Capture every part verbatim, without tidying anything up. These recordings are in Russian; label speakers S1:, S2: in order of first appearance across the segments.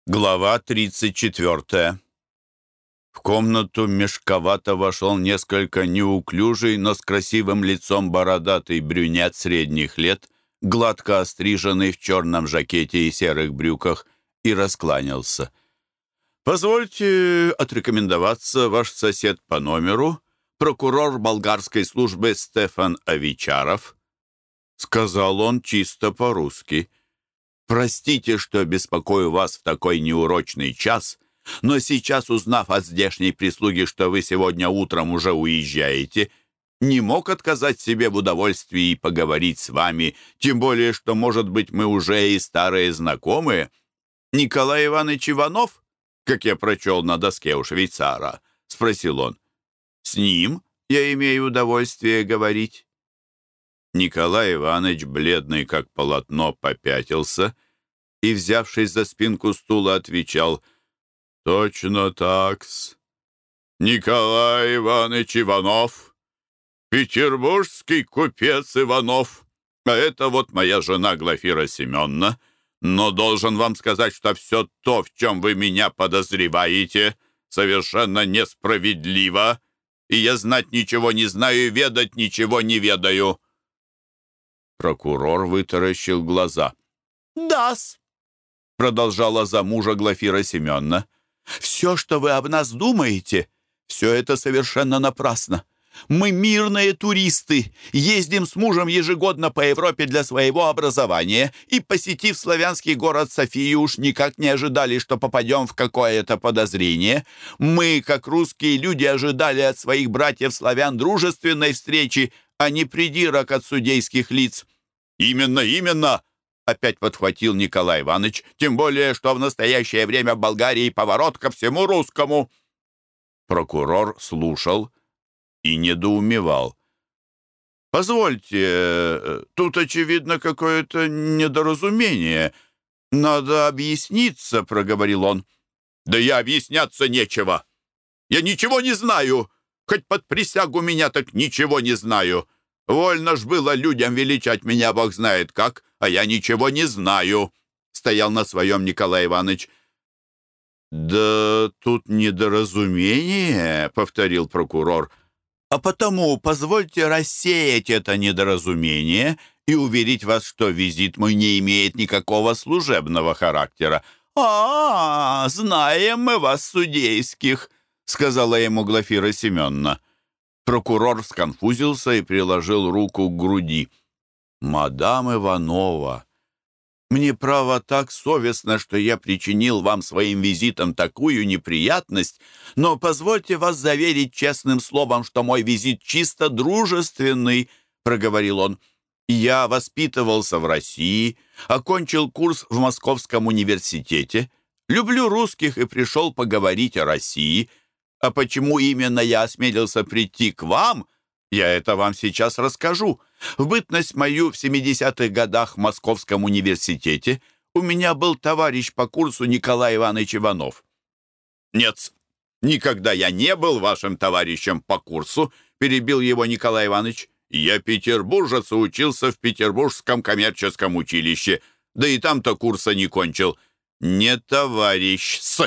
S1: Глава тридцать четвертая. В комнату мешковато вошел несколько неуклюжий, но с красивым лицом бородатый брюнет средних лет, гладко остриженный в черном жакете и серых брюках, и раскланялся. «Позвольте отрекомендоваться, ваш сосед по номеру, прокурор болгарской службы Стефан Авичаров», — сказал он чисто по-русски. «Простите, что беспокою вас в такой неурочный час, но сейчас, узнав от здешней прислуги, что вы сегодня утром уже уезжаете, не мог отказать себе в удовольствии поговорить с вами, тем более, что, может быть, мы уже и старые знакомые. Николай Иванович Иванов, как я прочел на доске у швейцара?» — спросил он. «С ним я имею удовольствие говорить». Николай Иванович, бледный как полотно, попятился и, взявшись за спинку стула, отвечал: «Точно так-с. Николай Иванович Иванов, петербургский купец Иванов, а это вот моя жена Глафира Семеновна. Но должен вам сказать, что все то, в чем вы меня подозреваете, совершенно несправедливо, и я знать ничего не знаю и ведать ничего не ведаю». Прокурор вытаращил глаза. «Да-с», — продолжала за мужа Глафира Семеновна, «все, что вы об нас думаете, все это совершенно напрасно. Мы мирные туристы, ездим с мужем ежегодно по Европе для своего образования и, посетив славянский город Софию, уж никак не ожидали, что попадем в какое-то подозрение. Мы, как русские люди, ожидали от своих братьев-славян дружественной встречи, а не придирок от судейских лиц». «Именно, именно!» — опять подхватил Николай Иванович, «тем более, что в настоящее время в Болгарии поворот ко всему русскому». Прокурор слушал и недоумевал. «Позвольте, тут, очевидно, какое-то недоразумение. Надо объясниться», — проговорил он. «Да я объясняться нечего. Я ничего не знаю. Хоть под присягу меня, так ничего не знаю. Вольно ж было людям величать меня, бог знает как, а я ничего не знаю», — стоял на своем Николай Иванович. «Да тут недоразумение», — повторил прокурор. «А потому позвольте рассеять это недоразумение и уверить вас, что визит мой не имеет никакого служебного характера». «А, знаем мы вас, судейских», — сказала ему Глафира Семеновна. Прокурор сконфузился и приложил руку к груди. «Мадам Иванова, мне, право, так совестно, что я причинил вам своим визитом такую неприятность, но позвольте вас заверить честным словом, что мой визит чисто дружественный», — проговорил он. «Я воспитывался в России, окончил курс в Московском университете, люблю русских и пришел поговорить о России. А почему именно я осмелился прийти к вам, я это вам сейчас расскажу. В бытность мою в семидесятых годах в Московском университете у меня был товарищ по курсу Николай Иванович Иванов». «Нет, никогда я не был вашим товарищем по курсу», — перебил его Николай Иванович. «Я петербуржец и учился в Петербургском коммерческом училище, да и там-то курса не кончил». «Не товарищ-с».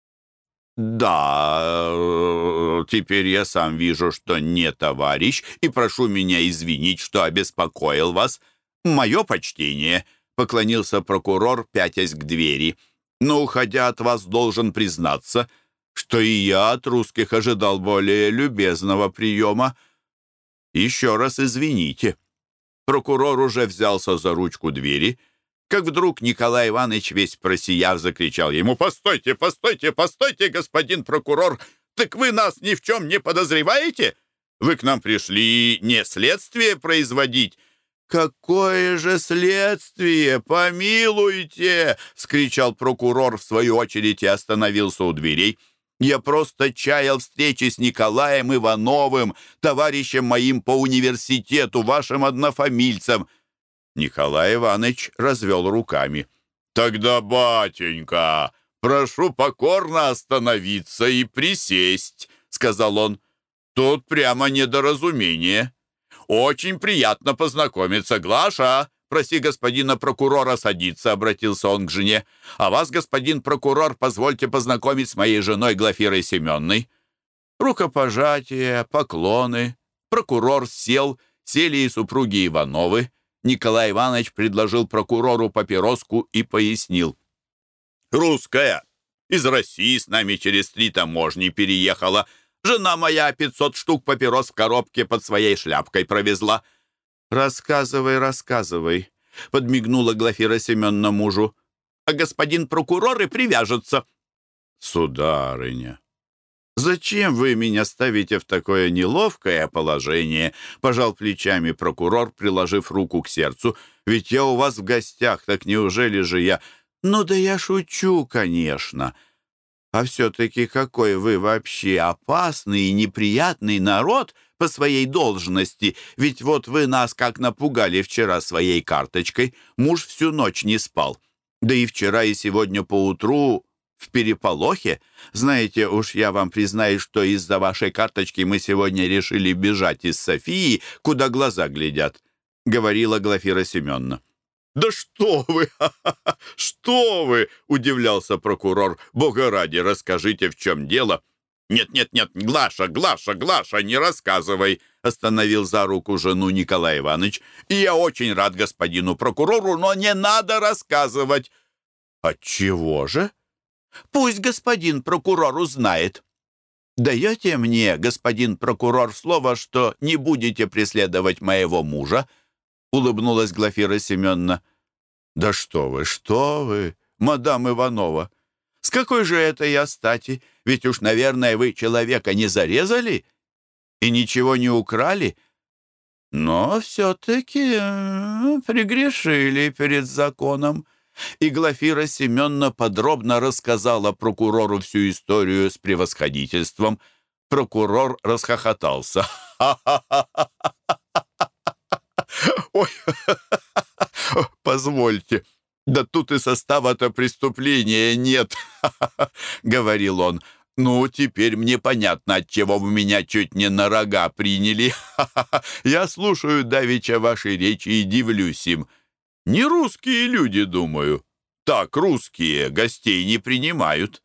S1: «Да, теперь я сам вижу, что не товарищ, и прошу меня извинить, что обеспокоил вас. Мое почтение», — поклонился прокурор, пятясь к двери. «Но, уходя от вас, должен признаться, что и я от русских ожидал более любезного приема. Еще раз извините». Прокурор уже взялся за ручку двери, как вдруг Николай Иванович, весь просияв, закричал ему: «Постойте, постойте, постойте, господин прокурор! Так вы нас ни в чем не подозреваете? Вы к нам пришли не следствие производить». «Какое же следствие? Помилуйте!» — вскричал прокурор в свою очередь и остановился у дверей. «Я просто чаял встречи с Николаем Ивановым, товарищем моим по университету, вашим однофамильцем». Николай Иванович развел руками. «Тогда, батенька, прошу покорно остановиться и присесть», — сказал он. «Тут прямо недоразумение. Очень приятно познакомиться, Глаша. проси господина прокурора садиться», — обратился он к жене. «А вас, господин прокурор, позвольте познакомить с моей женой Глафирой Семенной». Рукопожатия, поклоны. Прокурор сел, сели и супруги Ивановы. Николай Иванович предложил прокурору папироску и пояснил. «Русская. Из России с нами через три таможни переехала. Жена моя пятьсот штук папирос в коробке под своей шляпкой провезла». «Рассказывай, рассказывай», — подмигнула Глафира Семеновна мужу. «А господин прокурор и привяжется». «Сударыня, зачем вы меня ставите в такое неловкое положение?» — пожал плечами прокурор, приложив руку к сердцу. «Ведь я у вас в гостях, так неужели же я...» «Ну да я шучу, конечно. А все-таки какой вы вообще опасный и неприятный народ по своей должности. Ведь вот вы нас как напугали вчера своей карточкой. Муж всю ночь не спал. Да и вчера, и сегодня поутру в переполохе. Знаете, уж я вам признаюсь, что из-за вашей карточки мы сегодня решили бежать из Софии, куда глаза глядят», — говорила Глафира Семеновна. «Да что вы! Что вы!» — удивлялся прокурор. «Бога ради, расскажите, в чем дело». «Нет-нет-нет, Глаша, Глаша, Глаша, не рассказывай!» — остановил за руку жену Николай Иванович. «И я очень рад господину прокурору, но не надо рассказывать». «Отчего же?» «Пусть господин прокурор узнает». «Даете мне, господин прокурор, слово, что не будете преследовать моего мужа?» — улыбнулась Глафира Семеновна. «Да что вы, что вы, мадам Иванова! С какой же это я стати? Ведь уж, наверное, вы человека не зарезали и ничего не украли. Но все-таки прегрешили перед законом». И Глафира Семеновна подробно рассказала прокурору всю историю с превосходительством. Прокурор расхохотался. «Ой, позвольте, да тут и состава-то преступления нет», — говорил он. «Ну, теперь мне понятно, отчего вы меня чуть не на рога приняли. Я слушаю давеча ваши речи и дивлюсь им. Не русские люди, думаю. Так, русские гостей не принимают».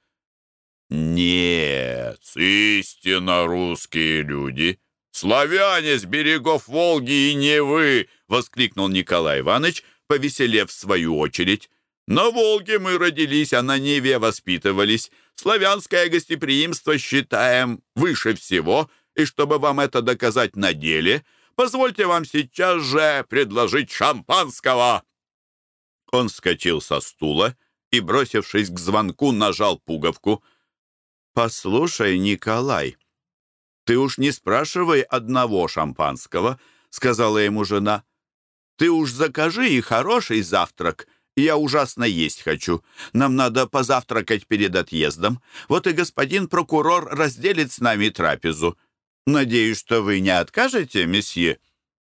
S1: «Нет, истинно русские люди. Славяне с берегов Волги и Невы!» — воскликнул Николай Иванович, повеселев в свою очередь. «На Волге мы родились, а на Неве воспитывались. Славянское гостеприимство считаем выше всего, и чтобы вам это доказать на деле, позвольте вам сейчас же предложить шампанского». Он вскочил со стула и, бросившись к звонку, нажал пуговку. «Послушай, Николай, ты уж не спрашивай одного шампанского», — сказала ему жена. «Ты уж закажи и хороший завтрак. Я ужасно есть хочу. Нам надо позавтракать перед отъездом. Вот и господин прокурор разделит с нами трапезу. Надеюсь, что вы не откажете, месье?»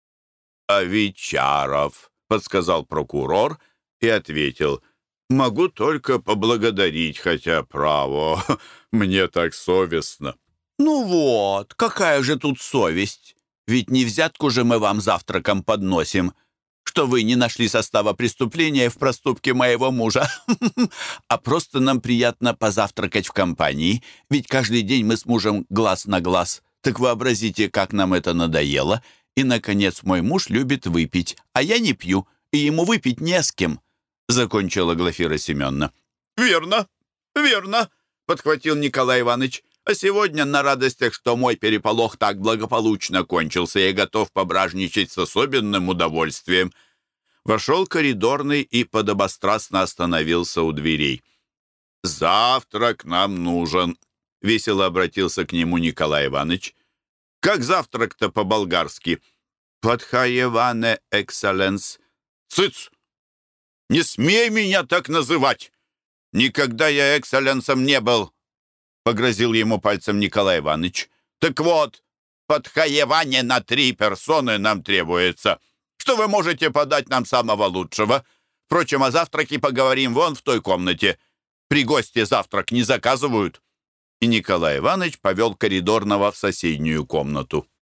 S1: «Авичаров», — подсказал прокурор и ответил. «Могу только поблагодарить, хотя, право, мне так совестно». «Ну вот, какая же тут совесть? Ведь не взятку же мы вам завтраком подносим, что вы не нашли состава преступления в проступке моего мужа. А просто нам приятно позавтракать в компании, ведь каждый день мы с мужем глаз на глаз. Так вообразите, как нам это надоело. И, наконец, мой муж любит выпить, а я не пью, и ему выпить не с кем», — закончила Глафира Семеновна. «Верно, верно», — подхватил Николай Иванович. «А сегодня на радостях, что мой переполох так благополучно кончился, я готов пображничать с особенным удовольствием». Вошел коридорный и подобострастно остановился у дверей. «Завтрак нам нужен», — весело обратился к нему Николай Иванович. «Как завтрак-то по-болгарски?» «Подхаеване экселленс». «Цыц! Не смей меня так называть! Никогда я экселленсом не был!» — погрозил ему пальцем Николай Иванович. «Так вот, подхаеване на три персоны нам требуется. Что вы можете подать нам самого лучшего? Впрочем, о завтраке поговорим вон в той комнате. При гости завтрак не заказывают». И Николай Иванович повел коридорного в соседнюю комнату.